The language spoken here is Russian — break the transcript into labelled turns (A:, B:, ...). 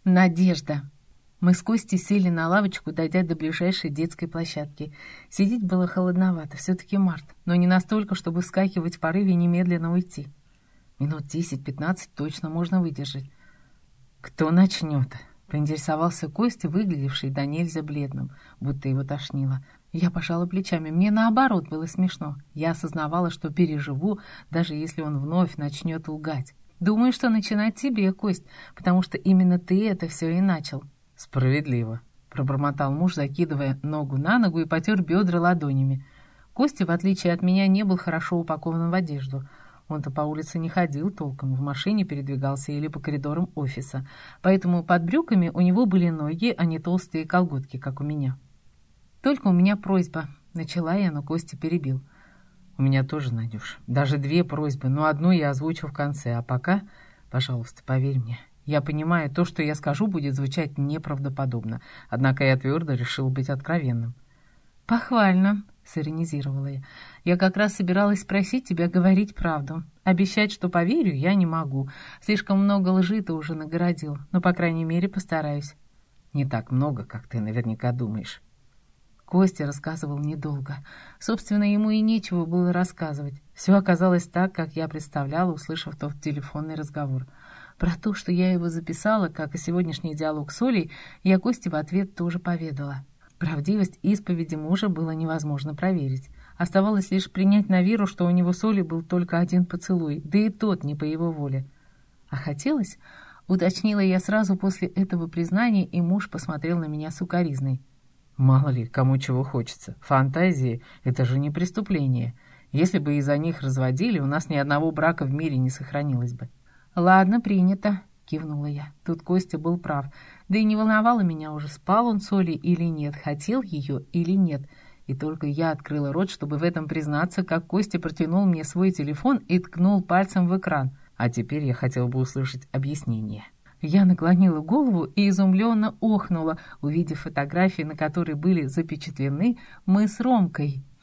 A: Надежда. Мы с Костей сели на лавочку, дойдя до ближайшей детской площадки. Сидеть было холодновато, все-таки март, но не настолько, чтобы вскакивать в порыве и немедленно уйти. Минут 10-15 точно можно выдержать. «Кто начнет?» — поинтересовался Костя, выглядевший до нельзя бледным, будто его тошнило. Я пожала плечами. Мне наоборот было смешно. Я осознавала, что переживу, даже если он вновь начнет лгать. «Думаю, что начинать тебе, Кость, потому что именно ты это все и начал». «Справедливо», — пробормотал муж, закидывая ногу на ногу и потер бедра ладонями. Костя, в отличие от меня, не был хорошо упакован в одежду. Он-то по улице не ходил толком, в машине передвигался или по коридорам офиса, поэтому под брюками у него были ноги, а не толстые колготки, как у меня. «Только у меня просьба», — начала я, но Костя перебил. «У меня тоже, Надюш, даже 2 просьбы, но одну я озвучу в конце, а пока, пожалуйста, поверь мне». Я понимаю, то, что я скажу, будет звучать неправдоподобно, однако я твердо решил быть откровенным. «Похвально», — сиронизировала я. «Я как раз собиралась спросить тебя говорить правду. Обещать, что поверю, я не могу. Слишком много лжи ты уже нагородил, но, по крайней мере, постараюсь». «Не так много, как ты наверняка думаешь». Костя рассказывал недолго. Собственно, ему и нечего было рассказывать. Все оказалось так, как я представляла, услышав тот телефонный разговор. Про то, что я его записала, как и сегодняшний диалог с Олей, я Косте в ответ тоже поведала. Правдивость исповеди мужа было невозможно проверить. Оставалось лишь принять на веру, что у него с Олей был только один поцелуй, да и тот не по его воле. А хотелось, уточнила я сразу после этого признания, и муж посмотрел на меня сукоризной. «Мало ли, кому чего хочется. Фантазии — это же не преступление. Если бы из-за них разводили, у нас ни одного брака в мире не сохранилось бы». «Ладно, принято», — кивнула я. Тут Костя был прав. Да и не волновало меня уже, спал он с Олей или нет, хотел ее или нет. И только я открыла рот, чтобы в этом признаться, как Костя протянул мне свой телефон и ткнул пальцем в экран. А теперь я хотел бы услышать объяснение. Я наклонила голову и изумленно охнула, увидев фотографии, на которой были запечатлены мы с Ромкой.